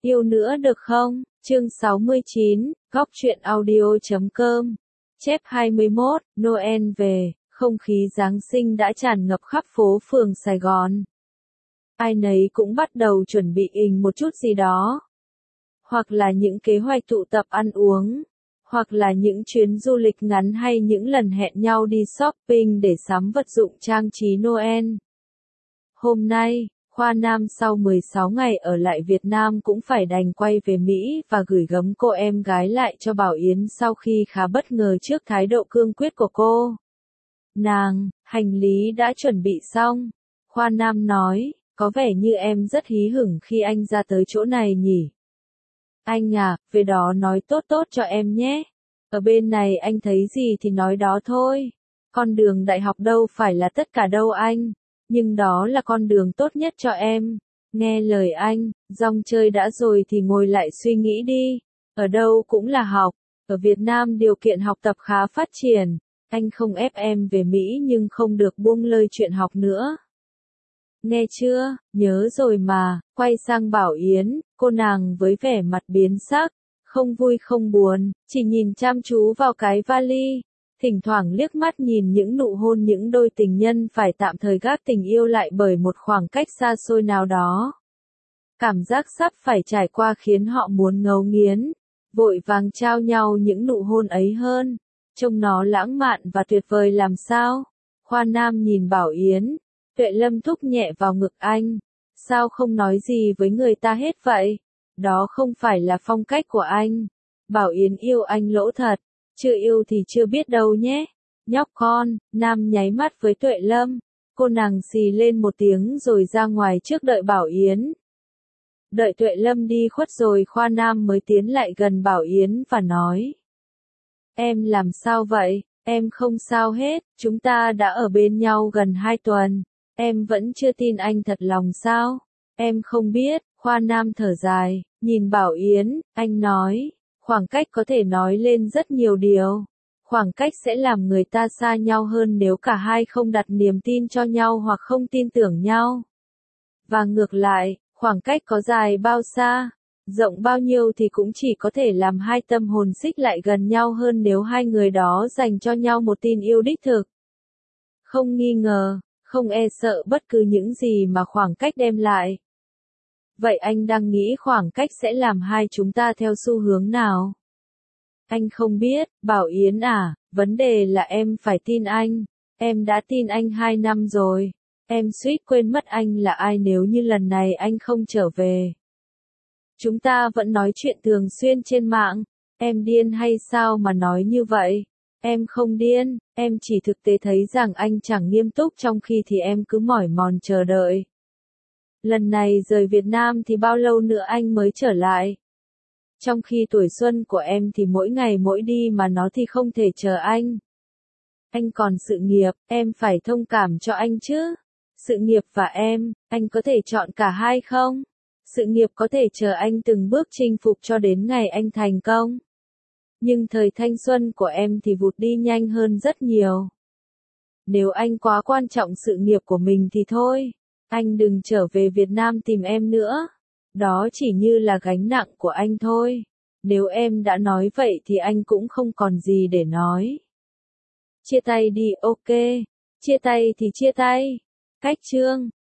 Yêu nữa được không? Chương 69, Góc truyện audio.com. Chép 21, Noel về, không khí Giáng sinh đã tràn ngập khắp phố phường Sài Gòn. Ai nấy cũng bắt đầu chuẩn bị một chút gì đó. Hoặc là những kế hoạch tụ tập ăn uống, hoặc là những chuyến du lịch ngắn hay những lần hẹn nhau đi shopping để sắm vật dụng trang trí Noel. Hôm nay, Khoa Nam sau 16 ngày ở lại Việt Nam cũng phải đành quay về Mỹ và gửi gắm cô em gái lại cho Bảo Yến sau khi khá bất ngờ trước thái độ cương quyết của cô. Nàng, hành lý đã chuẩn bị xong. Khoa Nam nói, có vẻ như em rất hí hửng khi anh ra tới chỗ này nhỉ. Anh à, về đó nói tốt tốt cho em nhé. Ở bên này anh thấy gì thì nói đó thôi. Con đường đại học đâu phải là tất cả đâu anh. Nhưng đó là con đường tốt nhất cho em. Nghe lời anh, rong chơi đã rồi thì ngồi lại suy nghĩ đi. Ở đâu cũng là học. Ở Việt Nam điều kiện học tập khá phát triển. Anh không ép em về Mỹ nhưng không được buông lơi chuyện học nữa. Nghe chưa, nhớ rồi mà. Quay sang Bảo Yến, cô nàng với vẻ mặt biến sắc, không vui không buồn, chỉ nhìn chăm chú vào cái vali. Thỉnh thoảng liếc mắt nhìn những nụ hôn những đôi tình nhân phải tạm thời gác tình yêu lại bởi một khoảng cách xa xôi nào đó. Cảm giác sắp phải trải qua khiến họ muốn ngấu nghiến, vội vàng trao nhau những nụ hôn ấy hơn. Trông nó lãng mạn và tuyệt vời làm sao? Khoa Nam nhìn Bảo Yến, Tuệ Lâm thúc nhẹ vào ngực anh. Sao không nói gì với người ta hết vậy? Đó không phải là phong cách của anh. Bảo Yến yêu anh lỗ thật. Chưa yêu thì chưa biết đâu nhé. Nhóc con, Nam nháy mắt với Tuệ Lâm. Cô nàng xì lên một tiếng rồi ra ngoài trước đợi Bảo Yến. Đợi Tuệ Lâm đi khuất rồi Khoa Nam mới tiến lại gần Bảo Yến và nói. Em làm sao vậy? Em không sao hết, chúng ta đã ở bên nhau gần 2 tuần. Em vẫn chưa tin anh thật lòng sao? Em không biết, Khoa Nam thở dài, nhìn Bảo Yến, anh nói. Khoảng cách có thể nói lên rất nhiều điều. Khoảng cách sẽ làm người ta xa nhau hơn nếu cả hai không đặt niềm tin cho nhau hoặc không tin tưởng nhau. Và ngược lại, khoảng cách có dài bao xa, rộng bao nhiêu thì cũng chỉ có thể làm hai tâm hồn xích lại gần nhau hơn nếu hai người đó dành cho nhau một tin yêu đích thực. Không nghi ngờ, không e sợ bất cứ những gì mà khoảng cách đem lại. Vậy anh đang nghĩ khoảng cách sẽ làm hai chúng ta theo xu hướng nào? Anh không biết, Bảo Yến à, vấn đề là em phải tin anh. Em đã tin anh 2 năm rồi. Em suýt quên mất anh là ai nếu như lần này anh không trở về. Chúng ta vẫn nói chuyện thường xuyên trên mạng. Em điên hay sao mà nói như vậy? Em không điên, em chỉ thực tế thấy rằng anh chẳng nghiêm túc trong khi thì em cứ mỏi mòn chờ đợi. Lần này rời Việt Nam thì bao lâu nữa anh mới trở lại? Trong khi tuổi xuân của em thì mỗi ngày mỗi đi mà nó thì không thể chờ anh. Anh còn sự nghiệp, em phải thông cảm cho anh chứ. Sự nghiệp và em, anh có thể chọn cả hai không? Sự nghiệp có thể chờ anh từng bước chinh phục cho đến ngày anh thành công. Nhưng thời thanh xuân của em thì vụt đi nhanh hơn rất nhiều. Nếu anh quá quan trọng sự nghiệp của mình thì thôi. Anh đừng trở về Việt Nam tìm em nữa. Đó chỉ như là gánh nặng của anh thôi. Nếu em đã nói vậy thì anh cũng không còn gì để nói. Chia tay đi, ok. Chia tay thì chia tay. Cách chương.